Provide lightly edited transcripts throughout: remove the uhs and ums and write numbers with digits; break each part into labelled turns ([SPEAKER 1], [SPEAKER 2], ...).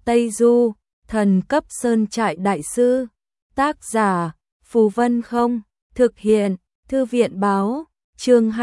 [SPEAKER 1] Tây Du, thần cấp sơn trại đại sư. Tác giả, Phù Vân Không, thực hiện, Thư viện báo, chương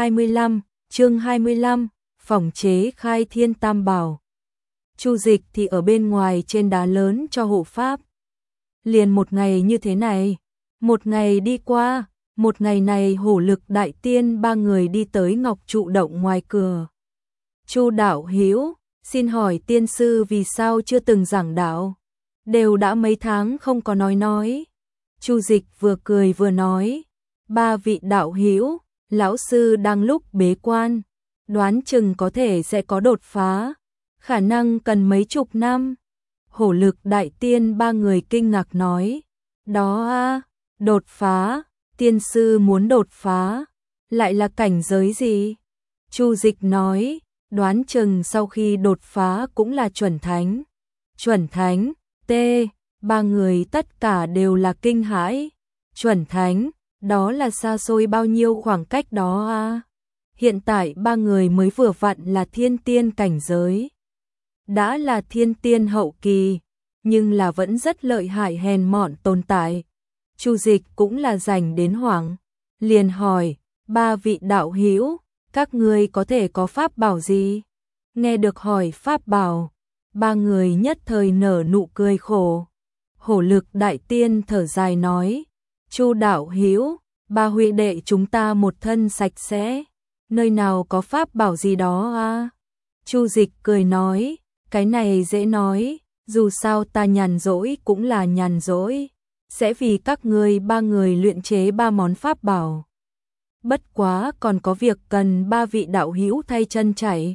[SPEAKER 1] 25, phòng chế khai thiên tam bảo. Chu Dịch thì ở bên ngoài trên đá lớn cho hộ pháp. Liền một ngày như thế này, một ngày đi qua, một ngày này Hổ Lực Đại Tiên ba người đi tới Ngọc Trụ Động ngoài cửa. Chu đạo hữu, xin hỏi tiên sư vì sao chưa từng giảng đạo? Đều đã mấy tháng không có nói. Chu Dịch vừa cười vừa nói, ba vị đạo hữu, lão sư đang lúc bế quan, đoán chừng có thể sẽ có đột phá, khả năng cần mấy chục năm. Hổ Lực Đại Tiên ba người kinh ngạc nói, đó a, đột phá, tiên sư muốn đột phá, lại là cảnh giới gì? Chu Dịch nói, đoán chừng sau khi đột phá cũng là chuẩn thánh. Chuẩn thánh, ba người tất cả đều là kinh hãi. Chuẩn thánh, đó là xa xôi bao nhiêu khoảng cách đó a? Hiện tại ba người mới vừa vặn là thiên tiên cảnh giới. Đã là thiên tiên hậu kỳ, nhưng là vẫn rất lợi hại hèn mọn tồn tại. Chu Dịch cũng là rảnh đến hoảng, liền hỏi, ba vị đạo hữu, các ngươi có thể có pháp bảo gì? Nghe được hỏi pháp bảo, ba người nhất thời nở nụ cười khổ. Hổ Lực Đại Tiên thở dài nói, Chu đạo hữu, ba huynh đệ chúng ta một thân sạch sẽ, nơi nào có pháp bảo gì đó a? Chu Dịch cười nói, cái này dễ nói, dù sao ta nhàn rỗi cũng là nhàn rỗi, sẽ vì các ngươi ba người luyện chế ba món pháp bảo. Bất quá còn có việc cần ba vị đạo hữu thay chân chạy.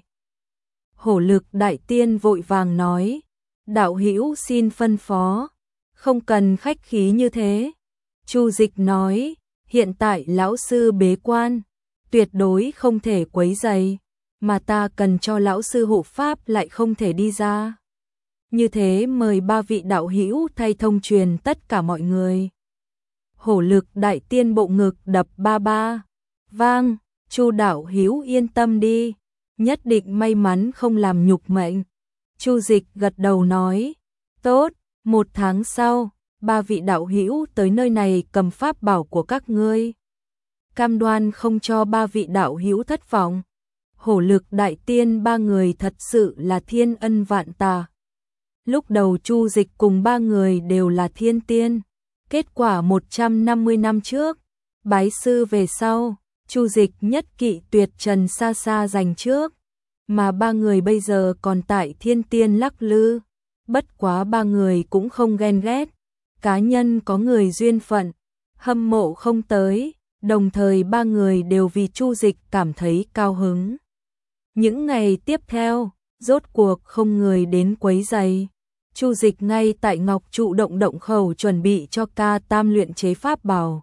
[SPEAKER 1] Hổ Lực Đại Tiên vội vàng nói, đạo hữu xin phân phó, không cần khách khí như thế. Chu Dịch nói, hiện tại lão sư bế quan, tuyệt đối không thể quấy rầy, mà ta cần cho lão sư hộ pháp lại không thể đi ra. Như thế mời ba vị đạo hữu thay thông truyền tất cả mọi người. Hổ Lực Đại Tiên bộ ngực đập ba. Vang, Chu đạo hữu yên tâm đi, nhất định may mắn không làm nhục mệnh. Chu Dịch gật đầu nói, tốt, 1 tháng sau, ba vị đạo hữu tới nơi này cầm pháp bảo của các ngươi. Cam đoan không cho ba vị đạo hữu thất vọng. Hổ Lực Đại Tiên ba người thật sự là thiên ân vạn tạ. Lúc đầu Chu Dịch cùng ba người đều là thiên tiên, kết quả 150 năm trước, bái sư về sau, Chu Dịch nhất kỵ tuyệt trần xa xa giành trước, mà ba người bây giờ còn tại thiên tiên lắc lư. Bất quá ba người cũng không ghen ghét, cá nhân có người duyên phận, hâm mộ không tới, đồng thời ba người đều vì Chu Dịch cảm thấy cao hứng. Những ngày tiếp theo, rốt cuộc không người đến quấy rầy. Chu Dịch ngay tại Ngọc Trụ Động khẩu chuẩn bị cho ca tam luyện chế pháp bảo.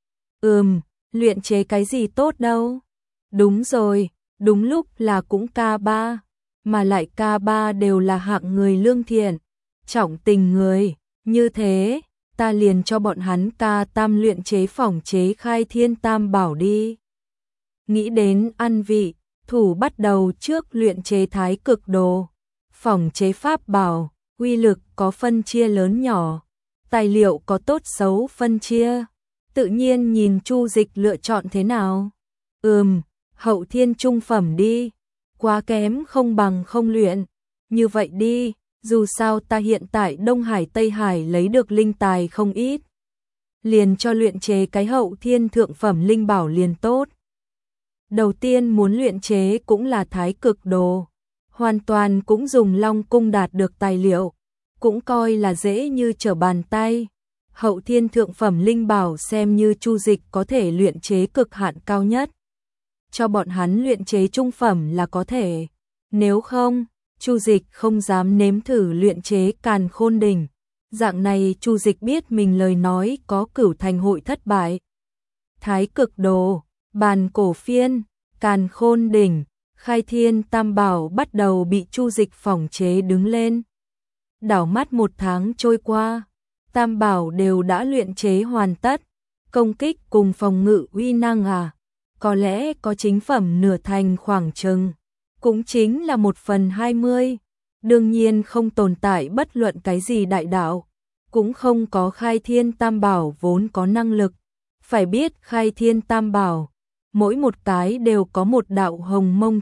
[SPEAKER 1] Luyện chế cái gì tốt đâu? Đúng rồi, đúng lúc là cũng ca ba, mà lại ca ba đều là hạng người lương thiện, trọng tình người, như thế, ta liền cho bọn hắn ca tam luyện chế phỏng chế khai thiên tam bảo đi. Nghĩ đến ăn vị, thủ bắt đầu trước luyện chế thái cực đồ, phỏng chế pháp bảo, uy lực có phân chia lớn nhỏ, tài liệu có tốt xấu phân chia, tự nhiên nhìn Chu Dịch lựa chọn thế nào. Hậu thiên trung phẩm đi, quá kém không bằng không luyện, như vậy đi, dù sao ta hiện tại Đông Hải Tây Hải lấy được linh tài không ít, liền cho luyện chế cái hậu thiên thượng phẩm linh bảo liền tốt. Đầu tiên muốn luyện chế cũng là thái cực đồ, hoàn toàn cũng dùng Long Cung đạt được tài liệu, cũng coi là dễ như trở bàn tay. Hậu thiên thượng phẩm linh bảo xem như Chu Dịch có thể luyện chế cực hạn cao nhất. Cho bọn hắn luyện chế trung phẩm là có thể, nếu không, Chu Dịch không dám nếm thử luyện chế Càn Khôn Đỉnh. Dạng này Chu Dịch biết mình lời nói có Cửu Thành hội thất bại. Thái cực đồ, bàn cổ phiên, Càn Khôn Đỉnh, khai thiên tam bảo bắt đầu bị Chu Dịch phỏng chế đứng lên. Đảo mắt 1 tháng trôi qua, tam bảo đều đã luyện chế hoàn tất, công kích cùng phòng ngự uy năng có lẽ có chính phẩm nửa thành khoảng chừng, cũng chính là 1/20. đương nhiên không tồn tại bất luận cái gì đại đạo, cũng không có khai thiên tam bảo vốn có năng lực. Phải biết khai thiên tam bảo, mỗi một cái đều có một đạo hồng mông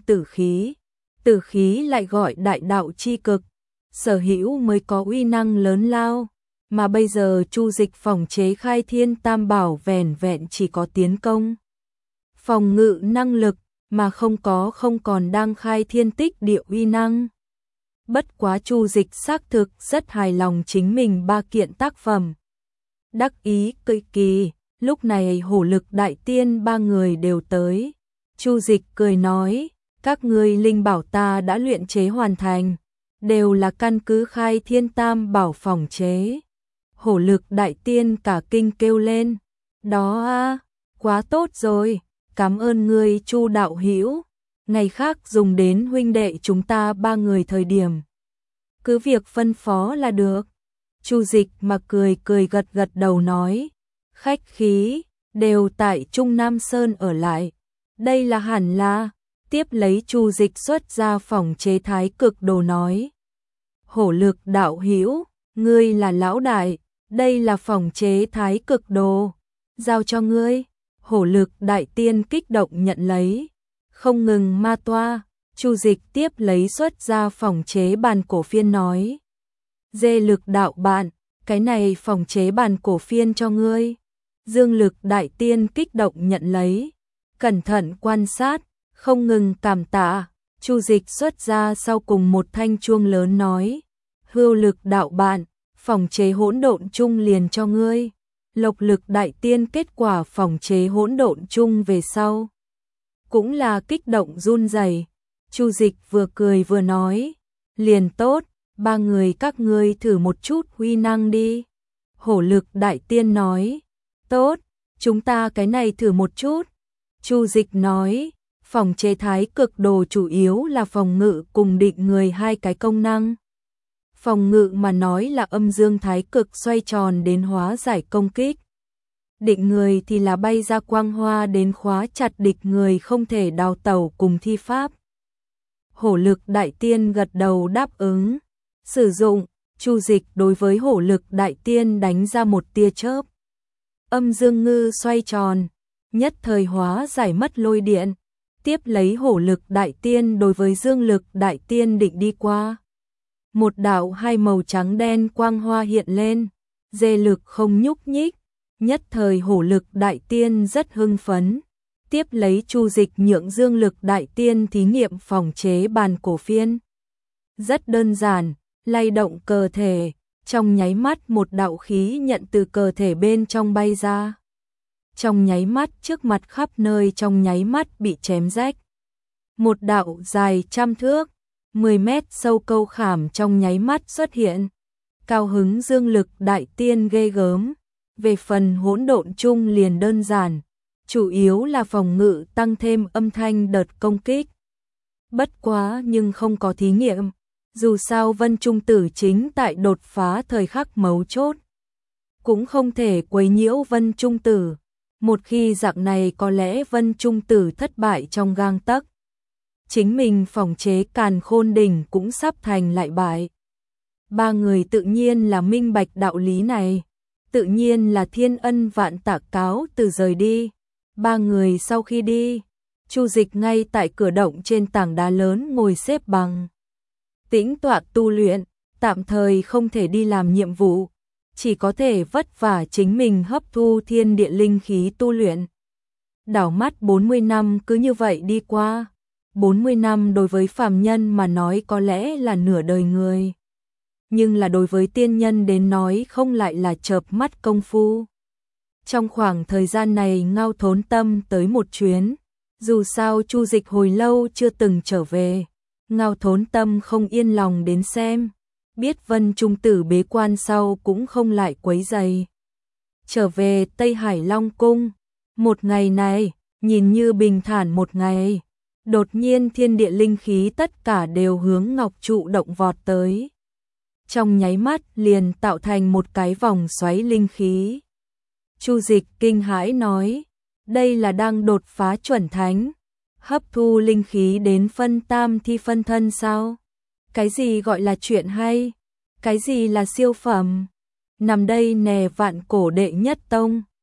[SPEAKER 1] tử khí lại gọi đại đạo chi cực, sở hữu mới có uy năng lớn lao, mà bây giờ Chu Dịch phòng chế khai thiên tam bảo vẻn vẹn chỉ có tiến công, phòng ngự năng lực, mà không còn đang khai thiên tích địa uy năng. Bất quá Chu Dịch xác thực rất hài lòng chính mình ba kiện tác phẩm. Đắc ý cực kỳ, lúc này Hổ Lực Đại Tiên ba người đều tới. Chu Dịch cười nói, các ngươi linh bảo ta đã luyện chế hoàn thành, đều là căn cứ khai thiên tam bảo phòng chế. Hổ Lực Đại Tiên cả kinh kêu lên, đó a, quá tốt rồi, cảm ơn ngươi Chu đạo hữu, ngày khác dùng đến huynh đệ chúng ta ba người thời điểm, cứ việc phân phó là được. Chu Dịch mà cười gật đầu nói, khách khí, đều tại Trung Nam Sơn ở lại, đây là hẳn là. Tiếp lấy Chu Dịch xuất ra phòng chế thái cực đồ nói, Hổ Lực đạo hữu, ngươi là lão đại, đây là phòng chế thái cực đồ, giao cho ngươi. Hổ Lực Đại Tiên kích động nhận lấy, không ngừng ma toa. Chu Dịch tiếp lấy xuất ra phòng chế bàn cổ phiên nói, Dê Lực đạo bạn, cái này phòng chế bàn cổ phiên cho ngươi. Dương Lực Đại Tiên kích động nhận lấy, cẩn thận quan sát, không ngừng cảm tạ. Chu Dịch xuất ra sau cùng một thanh chuông lớn nói, Hưu Lực đạo bạn, phòng chế hỗn độn chung liền cho ngươi. Lộc Lực Đại Tiên kết quả phòng chế hỗn độn chung về sau, cũng là kích động run rẩy. Chu Dịch vừa cười vừa nói, liền tốt, ba người các ngươi thử một chút huy năng đi. Hổ Lực Đại Tiên nói, tốt, chúng ta cái này thử một chút. Chu Dịch nói, phòng chế thái cực đồ chủ yếu là phòng ngự cùng định người hai cái công năng. Phòng ngự mà nói là âm dương thái cực xoay tròn đến hóa giải công kích. Định người thì là bay ra quang hoa đến khóa chặt địch người không thể đào tẩu cùng thi pháp. Hổ Lực Đại Tiên gật đầu đáp ứng. Sử dụng, Chu Dịch đối với Hổ Lực Đại Tiên đánh ra một tia chớp. Âm dương ngư xoay tròn, nhất thời hóa giải mất lôi điện. Tiếp lấy Hổ Lực Đại Tiên đối với Dương Lực Đại Tiên định đi qua. Một đạo hai màu trắng đen quang hoa hiện lên, Dê Lực không nhúc nhích, nhất thời Hổ Lực Đại Tiên rất hưng phấn. Tiếp lấy Chu Dịch nhượng Dương Lực Đại Tiên thí nghiệm phòng chế bàn cổ phiên. Rất đơn giản, lay động cơ thể, trong nháy mắt một đạo khí nhận từ cơ thể bên trong bay ra. Trong nháy mắt trước mặt khắp nơi trong nháy mắt bị chém rách. Một đạo dài 100 thước, 10 mét sâu câu khảm trong nháy mắt xuất hiện. Cao hứng Dương Lực Đại Tiên ghê gớm. Về phần hỗn độn chung liền đơn giản, chủ yếu là phòng ngự tăng thêm âm thanh đợt công kích. Bất quá nhưng không có thí nghiệm, dù sao Vân Trung Tử chính tại đột phá thời khắc mấu chốt, cũng không thể quấy nhiễu Vân Trung Tử. Một khi dạng này có lẽ Vân Trung Tử thất bại trong gang tấc. Chính mình phòng chế Càn Khôn Đỉnh cũng sắp thành lại bại. Ba người tự nhiên là minh bạch đạo lý này. Tự nhiên là thiên ân vạn tạ cáo từ rời đi. Ba người sau khi đi, Chu Dịch ngay tại cửa động trên tảng đá lớn ngồi xếp bằng. Tĩnh tọa tu luyện, tạm thời không thể đi làm nhiệm vụ, chỉ có thể vất vả chính mình hấp thu thiên địa linh khí tu luyện. Đảo mắt 40 năm cứ như vậy đi qua. 40 năm đối với phàm nhân mà nói có lẽ là nửa đời người. Nhưng là đối với tiên nhân đến nói không lại là chợp mắt công phu. Trong khoảng thời gian này Ngao Thốn Tâm tới một chuyến, dù sao Chu Dịch hồi lâu chưa từng trở về, Ngao Thốn Tâm không yên lòng đến xem, biết Vân Trung Tử bế quan sau cũng không lại quấy rầy. Trở về Tây Hải Long Cung, một ngày này, nhìn như bình thản một ngày, đột nhiên thiên địa linh khí tất cả đều hướng Ngọc Trụ động vọt tới. Trong nháy mắt liền tạo thành một cái vòng xoáy linh khí. Chu Dịch kinh hãi nói, đây là đang đột phá chuẩn thánh, hấp thu linh khí đến phân tam thi phân thân sao? Cái gì gọi là chuyện hay? Cái gì là siêu phẩm? Nằm đây nè vạn cổ đệ nhất tông.